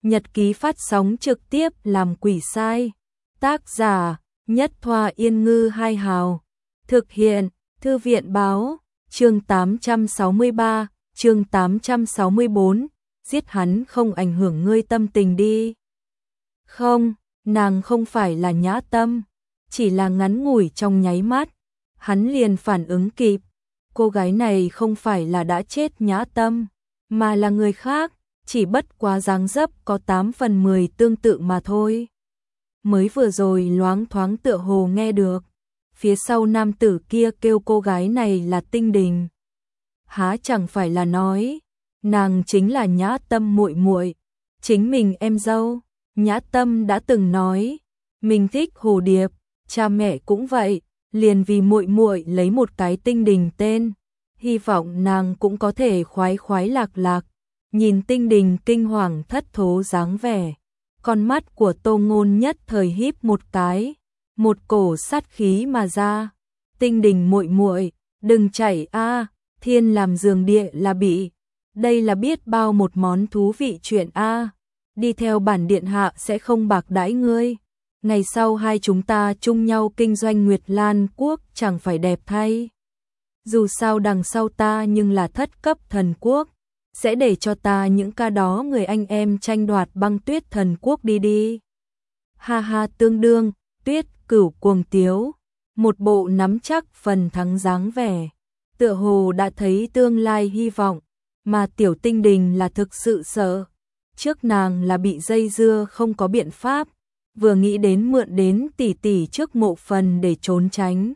nhật ký phát sóng trực tiếp làm quỷ sai. Tác giả Nhất Thoa Yên Ngư Hai Hào. Thực hiện Thư viện Báo. Chương 863, chương 864. Giết hắn không ảnh hưởng ngươi tâm tình đi. Không, nàng không phải là Nhã Tâm, chỉ là ngắn ngủi trong nháy mắt, hắn liền phản ứng kịp. Cô gái này không phải là đã chết Nhã Tâm, mà là người khác, chỉ bất quá dáng dấp có 8 phần 10 tương tự mà thôi. Mới vừa rồi loáng thoáng tựa hồ nghe được, phía sau nam tử kia kêu cô gái này là Tinh Đình. Há chẳng phải là nói, nàng chính là Nhã Tâm muội muội, chính mình em dâu. Nhã Tâm đã từng nói, mình thích Hồ Điệp, cha mẹ cũng vậy, liền vì muội muội lấy một cái Tinh Đình tên, hy vọng nàng cũng có thể khoái khoái lạc lạc. Nhìn Tinh Đình kinh hoàng thất thố dáng vẻ, con mắt của Tô Ngôn nhất thời híp một cái, một cổ sát khí mà ra. Tinh Đình muội muội, đừng chạy a, thiên làm giường địa là bị. Đây là biết bao một món thú vị chuyện a. Đi theo bản điện hạ sẽ không bạc đãi ngươi. Ngày sau hai chúng ta chung nhau kinh doanh Nguyệt Lan quốc chẳng phải đẹp thay. Dù sao đằng sau ta nhưng là thất cấp thần quốc, sẽ để cho ta những ca đó người anh em tranh đoạt Băng Tuyết thần quốc đi đi. Ha ha, tương đương, Tuyết Cửu cuồng tiếu, một bộ nắm chắc phần thắng dáng vẻ, tựa hồ đã thấy tương lai hy vọng, mà Tiểu Tinh Đình là thực sự sợ. Trước nàng là bị dây dưa không có biện pháp, vừa nghĩ đến mượn đến tỷ tỷ trước mộ phần để trốn tránh.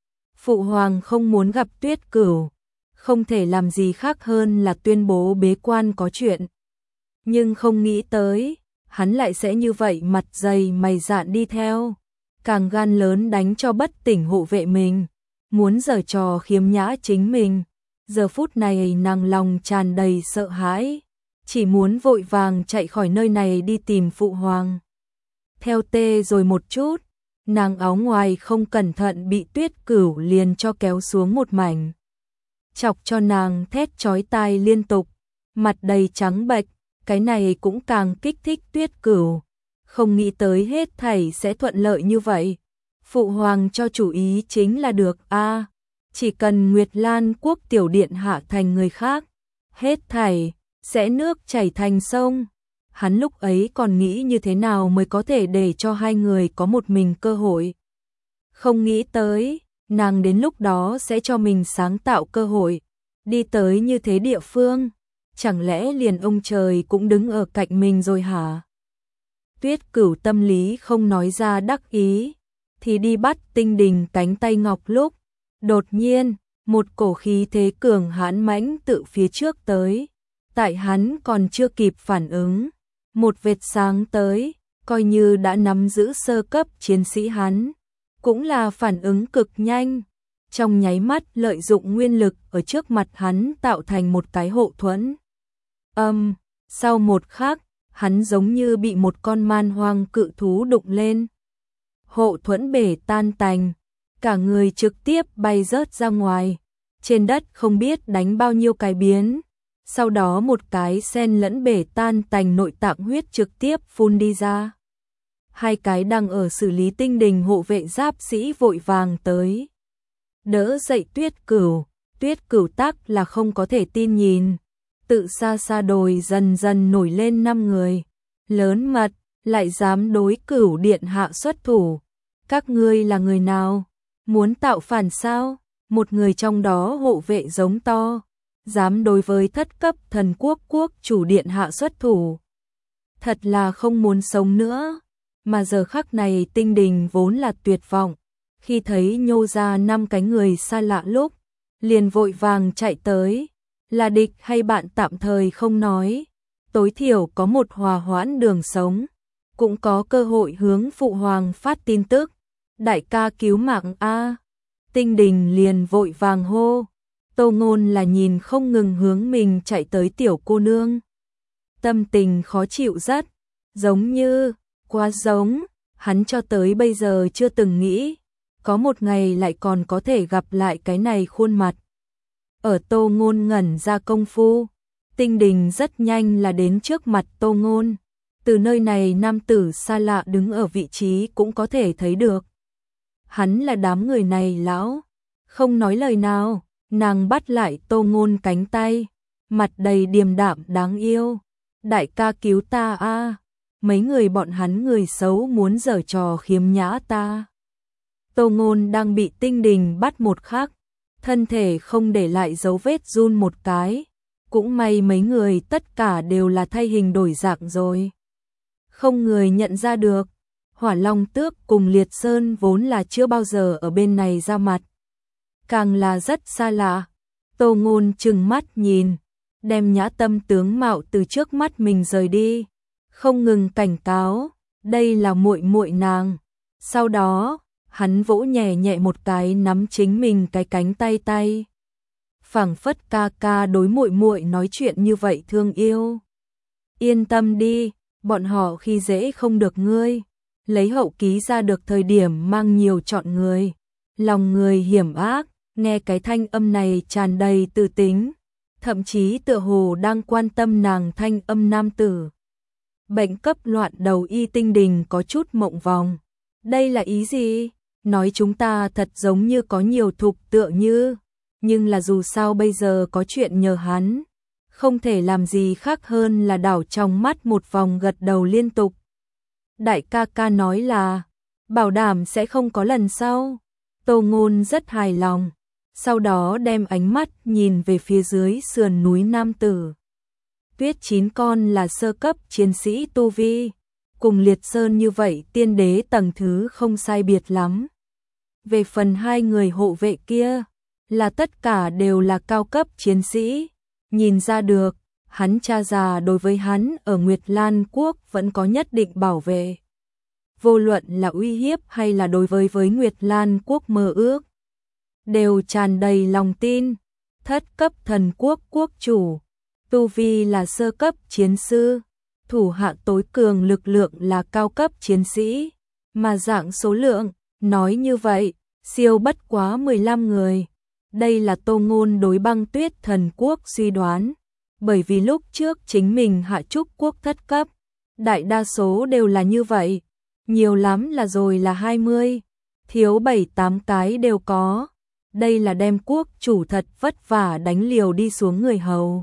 Phụ hoàng không muốn gặp Tuyết Cửu, không thể làm gì khác hơn là tuyên bố bế quan có chuyện. Nhưng không nghĩ tới, hắn lại sẽ như vậy mặt dày mày dạn đi theo, càng gan lớn đánh cho bất tỉnh hộ vệ mình, muốn giở trò khiếm nhã chính mình. Giờ phút này nàng lòng tràn đầy sợ hãi, chỉ muốn vội vàng chạy khỏi nơi này đi tìm phụ hoàng. Theo tê rồi một chút, nàng áo ngoài không cẩn thận bị Tuyết Cửu liền cho kéo xuống một mảnh, chọc cho nàng thét chói tai liên tục, mặt đầy trắng bệch. Cái này cũng càng kích thích Tuyết Cửu, không nghĩ tới hết thảy sẽ thuận lợi như vậy. Phụ hoàng cho chủ ý chính là được a, chỉ cần Nguyệt Lan quốc tiểu điện hạ thành người khác, hết thảy sẽ nước chảy thành sông. Hắn lúc ấy còn nghĩ như thế nào mới có thể để cho hai người có một mình cơ hội. Không nghĩ tới, nàng đến lúc đó sẽ cho mình sáng tạo cơ hội, đi tới như thế địa phương. Chẳng lẽ liền ông trời cũng đứng ở cạnh mình rồi hả? Tuyết Cửu tâm lý không nói ra đắc ý, thì đi bắt Tinh Đình cánh tay ngọc lúc, đột nhiên, một cổ khí thế cường hãn mãnh tự phía trước tới. Tại hắn còn chưa kịp phản ứng, một vệt sáng tới, coi như đã nắm giữ sơ cấp chiến sĩ hắn, cũng là phản ứng cực nhanh. Trong nháy mắt lợi dụng nguyên lực ở trước mặt hắn tạo thành một cái hộ thuẫn. Sau một khắc, hắn giống như bị một con man hoang cự thú đụng lên. Hộ thuẫn bể tan tành, cả người trực tiếp bay rớt ra ngoài. Trên đất không biết đánh bao nhiêu cái biến. Sau đó một cái sen lẫn bể tan tành nội tạng huyết trực tiếp phun đi ra. Hai cái đang ở xử lý Tinh Đình hộ vệ giáp sĩ vội vàng tới đỡ dậy Tuyết Cửu. Tuyết Cửu tắc là không có thể tin nhìn. Tự xa xa đồi dần dần nổi lên 5 người, lớn mật, lại dám đối Cửu điện hạ xuất thủ. Các ngươi là người nào? Muốn tạo phản sao? Một người trong đó hộ vệ giống to, dám đối với thất cấp thần quốc quốc chủ điện hạ xuất thủ. Thật là không muốn sống nữa. Mà giờ khắc này Tinh Đình vốn là tuyệt vọng, khi thấy nhô ra 5 cái người xa lạ lúc, liền vội vàng chạy tới. Là địch hay bạn tạm thời không nói, tối thiểu có một hòa hoãn đường sống, cũng có cơ hội hướng phụ hoàng phát tin tức. Đại ca cứu mạng a. Tinh Đình liền vội vàng hô. Tô Ngôn là nhìn không ngừng hướng mình chạy tới tiểu cô nương, tâm tình khó chịu rất, giống như, quá giống, hắn cho tới bây giờ chưa từng nghĩ, có một ngày lại còn có thể gặp lại cái này khuôn mặt. Ở Tô Ngôn ngẩn ra công phu, Tinh Đình rất nhanh là đến trước mặt Tô Ngôn, Từ nơi này nam tử xa lạ đứng ở vị trí cũng có thể thấy được. Hắn là đám người này lão, không nói lời nào, nàng bắt lại Tô Ngôn cánh tay, mặt đầy điềm đạm đáng yêu. Đại ca cứu ta a, mấy người bọn hắn người xấu muốn giở trò khiếm nhã ta. Tô Ngôn đang bị Tinh Đình bắt một khắc, thân thể không để lại dấu vết run một cái, cũng may mấy người tất cả đều là thay hình đổi dạng rồi. Không người nhận ra được, Hỏa Long Tước cùng Liệt Sơn vốn là chưa bao giờ ở bên này ra mặt, càng là rất xa lạ. Tô Ngôn trừng mắt nhìn, đem Nhã Tâm tướng mạo từ trước mắt mình rời đi, không ngừng cảnh cáo, đây là muội muội nàng. Sau đó, hắn vỗ nhẹ nhẹ một cái nắm chính mình cái cánh tay. Phảng phất ca ca đối muội muội nói chuyện như vậy thương yêu. Yên tâm đi, bọn họ khi dễ không được ngươi. Lấy hậu ký ra được thời điểm mang nhiều chọn người. Lòng người hiểm ác, nghe cái thanh âm này tràn đầy tư tính. Thậm chí tựa hồ đang quan tâm nàng thanh âm nam tử. Bệnh cấp loạn đầu y Tinh Đình có chút mộng vòng. Đây là ý gì? Nói chúng ta thật giống như có nhiều thục tựa như. Nhưng là dù sao bây giờ có chuyện nhờ hắn. Không thể làm gì khác hơn là đảo trong mắt một vòng gật đầu liên tục. Đại ca ca nói là bảo đảm sẽ không có lần sau. Tô Ngôn rất hài lòng. Sau đó đem ánh mắt nhìn về phía dưới sườn núi nam tử. Tuyết 9 con là sơ cấp chiến sĩ tu vi, cùng Liệt Sơn như vậy tiên đế tầng thứ không sai biệt lắm. Về phần hai người hộ vệ kia, là tất cả đều là cao cấp chiến sĩ, nhìn ra được, hắn cha già đối với hắn ở Nguyệt Lan Quốc vẫn có nhất định bảo vệ. Vô luận là uy hiếp hay là đối với Nguyệt Lan Quốc mơ ước, đều tràn đầy lòng tin. Thất cấp thần quốc quốc chủ, tu vi là sơ cấp chiến sư, thủ hạ tối cường lực lượng là cao cấp chiến sĩ, mà dạng số lượng, nói như vậy, siêu bất quá 15 người. Đây là Tô Ngôn đối Băng Tuyết thần quốc suy đoán, bởi vì lúc trước chính mình hạ trúc quốc thất cấp, đại đa số đều là như vậy, nhiều lắm là rồi là 20, thiếu 7-8 cái đều có. Đây là đem quốc chủ thật vất vả đánh liều đi xuống người hầu.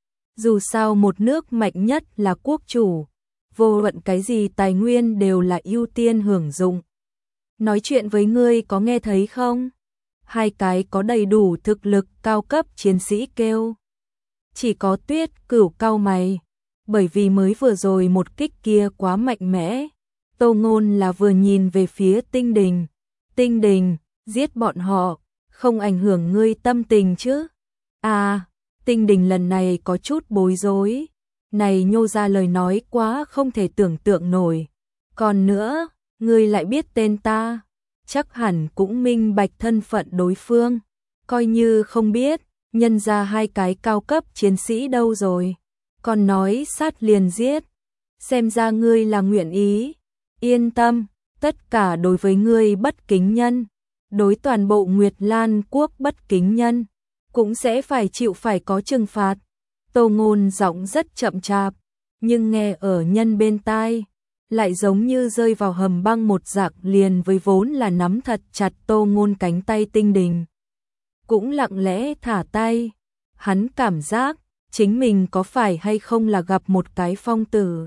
Dù sao một nước mạnh nhất là quốc chủ, vô luận cái gì tài nguyên đều là ưu tiên hưởng dụng. Nói chuyện với ngươi có nghe thấy không? Hai cái có đầy đủ thực lực cao cấp chiến sĩ kêu. Chỉ có Tuyết Cửu cau mày, bởi vì mới vừa rồi một kích kia quá mạnh mẽ. Tô Ngôn là vừa nhìn về phía Tinh Đình. Tinh Đình, giết bọn họ, không ảnh hưởng ngươi tâm tình chứ? À, Tinh Đình lần này có chút bối rối. Này nhô ra lời nói quá không thể tưởng tượng nổi. Còn nữa, ngươi lại biết tên ta, chắc hẳn cũng minh bạch thân phận đối phương. Coi như không biết, nhân ra hai cái cao cấp chiến sĩ đâu rồi. Còn nói sát liền giết. Xem ra ngươi là nguyện ý. Yên tâm, tất cả đối với ngươi bất kính nhân, đối toàn bộ Nguyệt Lan Quốc bất kính nhân, cũng sẽ phải chịu phải có trừng phạt. Tô Ngôn giọng rất chậm chạp, nhưng nghe ở nhân bên tai, lại giống như rơi vào hầm băng một dạng, liền với vốn là nắm thật chặt Tô Ngôn cánh tay Tinh Đình. Cũng lặng lẽ thả tay, hắn cảm giác, chính mình có phải hay không là gặp một cái phong tử.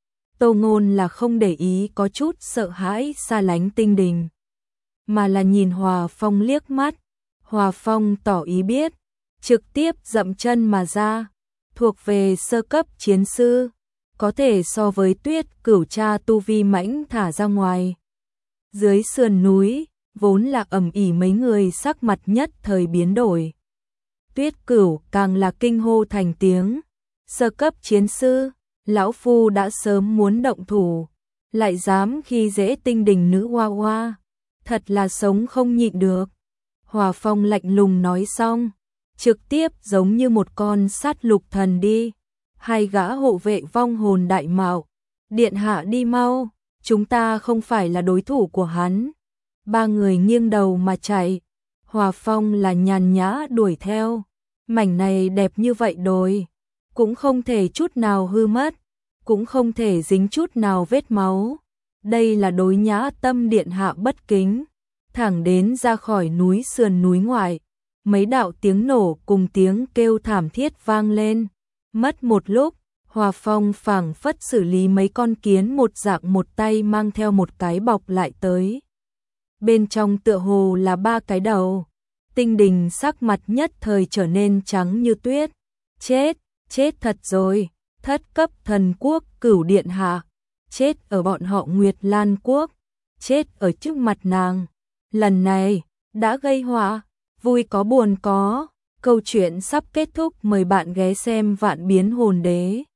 Tô Ngôn là không để ý có chút sợ hãi xa lánh Tinh Đình, mà là nhìn Hòa Phong liếc mắt. Hòa Phong tỏ ý biết, trực tiếp dậm chân mà ra, thuộc về sơ cấp chiến sư, có thể so với Tuyết Cửu cha tu vi mãnh thả ra ngoài. Dưới sườn núi, vốn là ầm ĩ mấy người sắc mặt nhất thời biến đổi. Tuyết Cửu càng là kinh hô thành tiếng, sơ cấp chiến sư, lão phu đã sớm muốn động thủ, lại dám khi dễ Tinh Đình nữ hoa hoa, thật là sống không nhịn được. Hòa Phong lạnh lùng nói xong, trực tiếp giống như một con sát lục thần đi. Hai gã hộ vệ vong hồn đại mạo, điện hạ đi mau, chúng ta không phải là đối thủ của hắn. Ba người nghiêng đầu mà chạy. Hòa Phong là nhàn nhã đuổi theo, mảnh này đẹp như vậy đồi, cũng không thể chút nào hư mất. cũng không thể dính chút nào vết máu. Đây là đối Nhã Tâm điện hạ bất kính. Thẳng đến ra khỏi núi sườn núi ngoại, mấy đạo tiếng nổ cùng tiếng kêu thảm thiết vang lên. Mất một lúc, Hòa Phong phảng phất xử lý mấy con kiến một dạng, một tay mang theo một cái bọc lại tới. Bên trong tựa hồ là 3 cái đầu. Tinh Đình sắc mặt nhất thời trở nên trắng như tuyết. Chết thật rồi, thất cấp thần quốc Cửu điện hạ, chết ở bọn họ Nguyệt Lan quốc, chết ở trước mặt nàng. Lần này, đã gây họa, vui có buồn có. Câu chuyện sắp kết thúc, mời bạn ghé xem Vạn Biến Hồn Đế.